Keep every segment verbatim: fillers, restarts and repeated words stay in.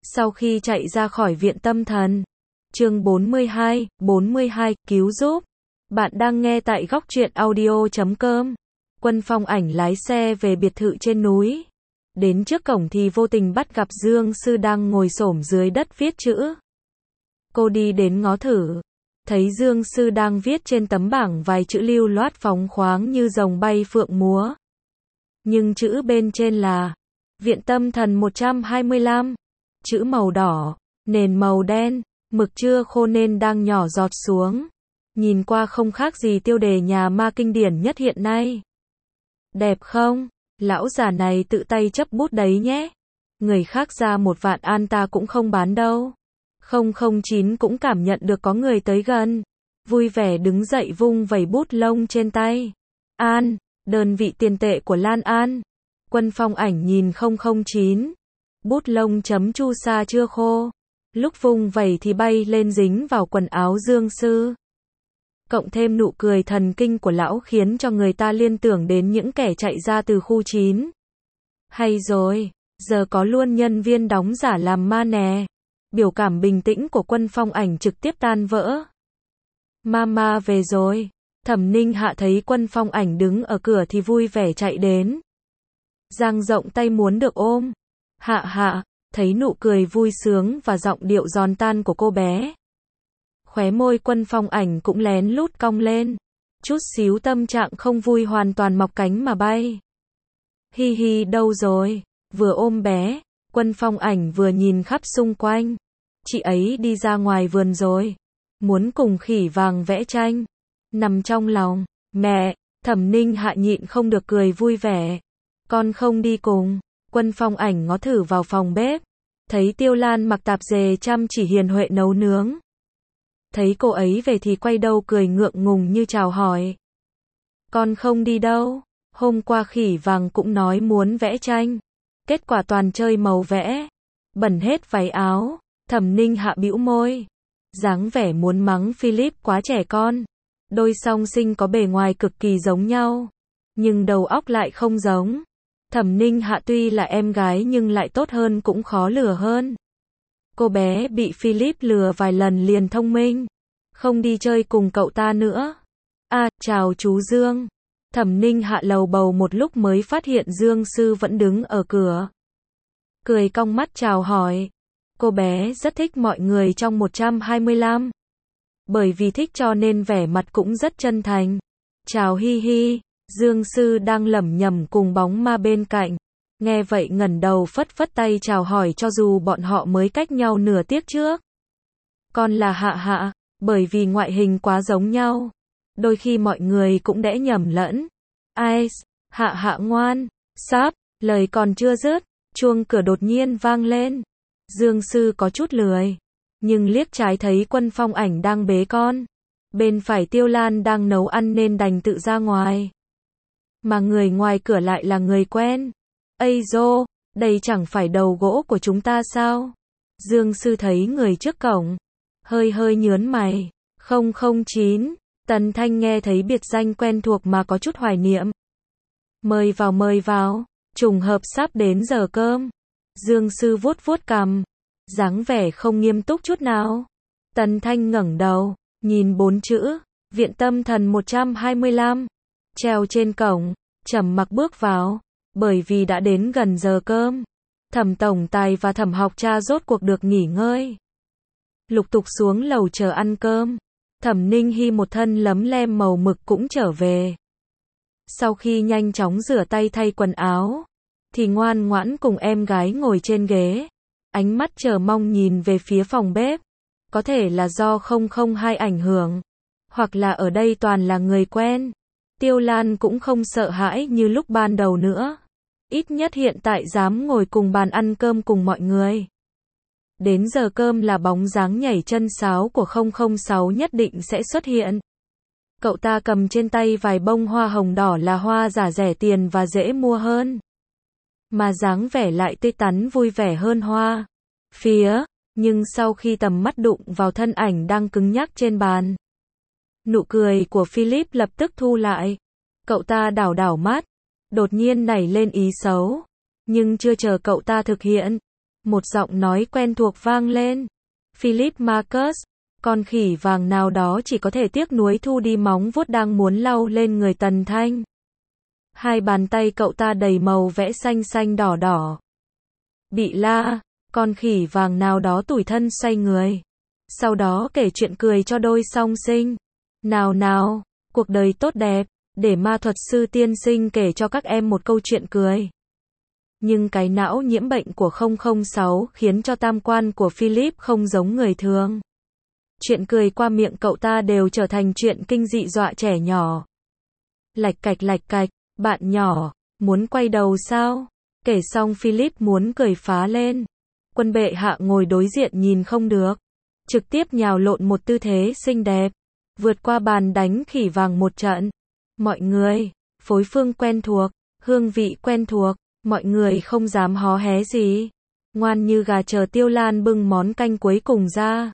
Sau khi chạy ra khỏi viện tâm thần. Chương bốn mươi hai, bốn mươi hai, cứu giúp. Bạn đang nghe tại góc truyện audio chấm com. Quân Phong Ảnh lái xe về biệt thự trên núi. Đến trước cổng thì vô tình bắt gặp Dương Sư đang ngồi xổm dưới đất viết chữ. Cô đi đến ngó thử. Thấy Dương Sư đang viết trên tấm bảng vài chữ lưu loát phóng khoáng như rồng bay phượng múa. Nhưng chữ bên trên là Viện Tâm Thần một trăm hai mươi lăm. Chữ màu đỏ, nền màu đen, mực chưa khô nên đang nhỏ giọt xuống. Nhìn qua không khác gì tiêu đề nhà ma kinh điển nhất hiện nay. Đẹp không? Lão già này tự tay chấp bút đấy nhé. Người khác ra một vạn an ta cũng không bán đâu. không không chín cũng cảm nhận được có người tới gần. Vui vẻ đứng dậy vung vẩy bút lông trên tay. An, đơn vị tiền tệ của Lan An. Quân Phong Ảnh nhìn không không chín. Bút lông chấm chu sa chưa khô. Lúc vung vẩy thì bay lên dính vào quần áo Dương Sư. Cộng thêm nụ cười thần kinh của lão khiến cho người ta liên tưởng đến những kẻ chạy ra từ khu chín. Hay rồi, giờ có luôn nhân viên đóng giả làm ma nè. Biểu cảm bình tĩnh của Quân Phong Ảnh trực tiếp tan vỡ. Mama về rồi. Thẩm Ninh Hạ thấy Quân Phong Ảnh đứng ở cửa thì vui vẻ chạy đến. Dang rộng tay muốn được ôm. Hạ hạ, thấy nụ cười vui sướng và giọng điệu giòn tan của cô bé. Khóe môi Quân Phong Ảnh cũng lén lút cong lên. Chút xíu tâm trạng không vui hoàn toàn mọc cánh mà bay. Hi hi đâu rồi? Vừa ôm bé, Quân Phong Ảnh vừa nhìn khắp xung quanh. Chị ấy đi ra ngoài vườn rồi. Muốn cùng khỉ vàng vẽ tranh. Nằm trong lòng, mẹ, Thẩm Ninh Hạ nhịn không được cười vui vẻ. Con không đi cùng. Quân Phong Ảnh ngó thử vào phòng bếp. Thấy Tiêu Lan mặc tạp dề chăm chỉ hiền huệ nấu nướng. Thấy cô ấy về thì quay đầu cười ngượng ngùng như chào hỏi. Con không đi đâu. Hôm qua khỉ vàng cũng nói muốn vẽ tranh. Kết quả toàn chơi màu vẽ. Bẩn hết váy áo. Thẩm Ninh Hạ bĩu môi. Dáng vẻ muốn mắng Philip quá trẻ con. Đôi song sinh có bề ngoài cực kỳ giống nhau. Nhưng đầu óc lại không giống. Thẩm Ninh Hạ tuy là em gái nhưng lại tốt hơn cũng khó lừa hơn. Cô bé bị Philip lừa vài lần liền thông minh. Không đi chơi cùng cậu ta nữa. À, chào chú Dương. Thẩm Ninh Hạ lầu bầu một lúc mới phát hiện Dương Sư vẫn đứng ở cửa. Cười cong mắt chào hỏi. Cô bé rất thích mọi người trong một trăm hai mươi lăm. Bởi vì thích cho nên vẻ mặt cũng rất chân thành. Chào hi hi. Dương Sư đang lẩm nhẩm cùng bóng ma bên cạnh. Nghe vậy ngẩng đầu phất phất tay chào hỏi cho dù bọn họ mới cách nhau nửa tiết trước. Con là Hạ Hạ, bởi vì ngoại hình quá giống nhau. Đôi khi mọi người cũng đẽ nhầm lẫn. Ai, Hạ Hạ ngoan, sắp, lời còn chưa dứt, chuông cửa đột nhiên vang lên. Dương Sư có chút lười, nhưng liếc trái thấy Quân Phong Ảnh đang bế con. Bên phải Tiêu Lan đang nấu ăn nên đành tự ra ngoài. Mà người ngoài cửa lại là người quen. Ây dô, đây chẳng phải đầu gỗ của chúng ta sao? Dương Sư thấy người trước cổng. Hơi hơi nhớn mày. không không chín. Tần Thanh nghe thấy biệt danh quen thuộc mà có chút hoài niệm. Mời vào mời vào. Trùng hợp sắp đến giờ cơm. Dương Sư vuốt vuốt cằm. Dáng vẻ không nghiêm túc chút nào. Tần Thanh ngẩng đầu. Nhìn bốn chữ. Viện Tâm Thần một trăm hai mươi lăm. Treo trên cổng. Trầm mặc bước vào. Bởi vì đã đến gần giờ cơm. Thẩm tổng tài và Thẩm học cha rốt cuộc được nghỉ ngơi. Lục tục xuống lầu chờ ăn cơm. Thẩm Ninh Hy một thân lấm lem màu mực cũng trở về. Sau khi nhanh chóng rửa tay thay quần áo, thì ngoan ngoãn cùng em gái ngồi trên ghế. Ánh mắt chờ mong nhìn về phía phòng bếp. Có thể là do không không hai ảnh hưởng. Hoặc là ở đây toàn là người quen. Tiêu Lan cũng không sợ hãi như lúc ban đầu nữa. Ít nhất hiện tại dám ngồi cùng bàn ăn cơm cùng mọi người. Đến giờ cơm là bóng dáng nhảy chân sáo của không không sáu nhất định sẽ xuất hiện. Cậu ta cầm trên tay vài bông hoa hồng đỏ là hoa giả rẻ tiền và dễ mua hơn. Mà dáng vẻ lại tươi tắn vui vẻ hơn hoa. Phía, nhưng sau khi tầm mắt đụng vào thân ảnh đang cứng nhắc trên bàn. Nụ cười của Philip lập tức thu lại. Cậu ta đảo đảo mắt. Đột nhiên nảy lên ý xấu. Nhưng chưa chờ cậu ta thực hiện. Một giọng nói quen thuộc vang lên. Philip Marcus, con khỉ vàng nào đó chỉ có thể tiếc nuối thu đi móng vuốt đang muốn lau lên người Tần Thanh. Hai bàn tay cậu ta đầy màu vẽ xanh xanh đỏ đỏ. Bị la, con khỉ vàng nào đó tủi thân xoay người. Sau đó kể chuyện cười cho đôi song sinh. Nào nào, cuộc đời tốt đẹp, để ma thuật sư tiên sinh kể cho các em một câu chuyện cười. Nhưng cái não nhiễm bệnh của không không sáu khiến cho tam quan của Philip không giống người thường. Chuyện cười qua miệng cậu ta đều trở thành chuyện kinh dị dọa trẻ nhỏ. Lạch cạch lạch cạch, bạn nhỏ, muốn quay đầu sao? Kể xong Philip muốn cười phá lên. Quân bệ hạ ngồi đối diện nhìn không được. Trực tiếp nhào lộn một tư thế xinh đẹp. Vượt qua bàn đánh khỉ vàng một trận. Mọi người, phối phương quen thuộc, hương vị quen thuộc, mọi người không dám hó hé gì. Ngoan như gà chờ Tiêu Lan bưng món canh cuối cùng ra.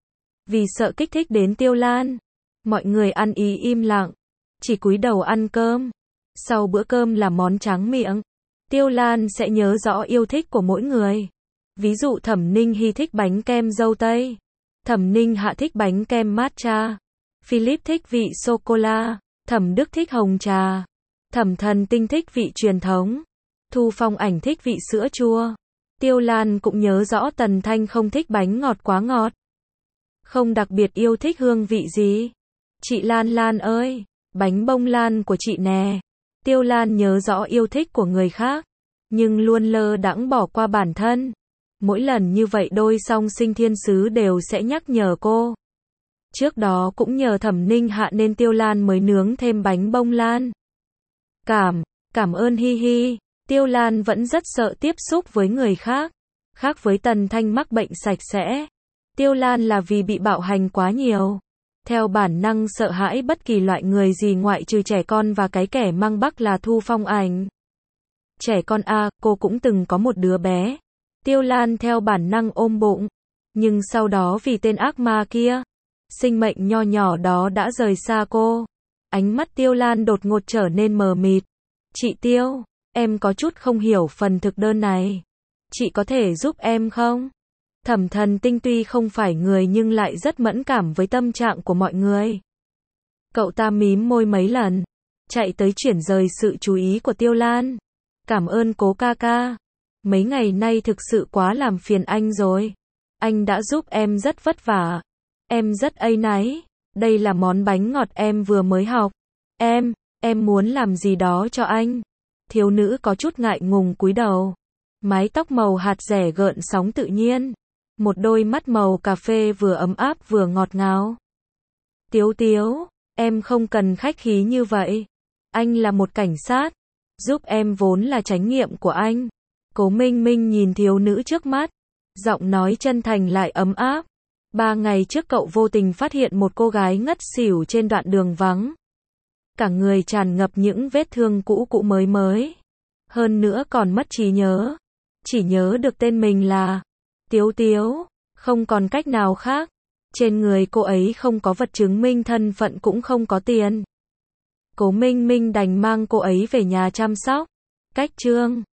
Vì sợ kích thích đến Tiêu Lan, mọi người ăn ý im lặng, chỉ cúi đầu ăn cơm. Sau bữa cơm là món tráng miệng. Tiêu Lan sẽ nhớ rõ yêu thích của mỗi người. Ví dụ Thẩm Ninh Hy thích bánh kem dâu tây. Thẩm Ninh Hạ thích bánh kem matcha. Philip thích vị sô-cô-la. Thẩm Đức thích hồng trà. Thẩm Thần Tinh thích vị truyền thống. Thu Phong Ảnh thích vị sữa chua. Tiêu Lan cũng nhớ rõ Tần Thanh không thích bánh ngọt quá ngọt. Không đặc biệt yêu thích hương vị gì. Chị Lan Lan ơi, bánh bông lan của chị nè. Tiêu Lan nhớ rõ yêu thích của người khác, nhưng luôn lơ đãng bỏ qua bản thân. Mỗi lần như vậy đôi song sinh thiên sứ đều sẽ nhắc nhở cô. Trước đó cũng nhờ Thẩm Ninh Hạ nên Tiêu Lan mới nướng thêm bánh bông lan. Cảm, cảm ơn Hi Hi. Tiêu Lan vẫn rất sợ tiếp xúc với người khác. Khác với Tần Thanh mắc bệnh sạch sẽ. Tiêu Lan là vì bị bạo hành quá nhiều. Theo bản năng sợ hãi bất kỳ loại người gì ngoại trừ trẻ con và cái kẻ mang bắc là Thu Phong Ảnh. Trẻ con à, cô cũng từng có một đứa bé. Tiêu Lan theo bản năng ôm bụng. Nhưng sau đó vì tên ác ma kia, sinh mệnh nho nhỏ đó đã rời xa cô. Ánh mắt Tiêu Lan đột ngột trở nên mờ mịt. Chị Tiêu, em có chút không hiểu phần thực đơn này. Chị có thể giúp em không? Thẩm Thần Tinh tuy không phải người nhưng lại rất mẫn cảm với tâm trạng của mọi người. Cậu ta mím môi mấy lần, chạy tới chuyển rời sự chú ý của Tiêu Lan. Cảm ơn cố ca ca. Mấy ngày nay thực sự quá làm phiền anh rồi. Anh đã giúp em rất vất vả. Em rất áy náy. Đây là món bánh ngọt em vừa mới học. Em, em muốn làm gì đó cho anh. Thiếu nữ có chút ngại ngùng cúi đầu. Mái tóc màu hạt rẻ gợn sóng tự nhiên. Một đôi mắt màu cà phê vừa ấm áp vừa ngọt ngào. Tiếu Tiếu, em không cần khách khí như vậy. Anh là một cảnh sát. Giúp em vốn là trách nhiệm của anh. Cố Minh Minh nhìn thiếu nữ trước mắt. Giọng nói chân thành lại ấm áp. Ba ngày trước cậu vô tình phát hiện một cô gái ngất xỉu trên đoạn đường vắng. Cả người tràn ngập những vết thương cũ cũ mới mới. Hơn nữa còn mất trí nhớ. Chỉ nhớ được tên mình là Tiếu Tiếu, không còn cách nào khác. Trên người cô ấy không có vật chứng minh thân phận cũng không có tiền. Cố Minh Minh đành mang cô ấy về nhà chăm sóc. Cách chương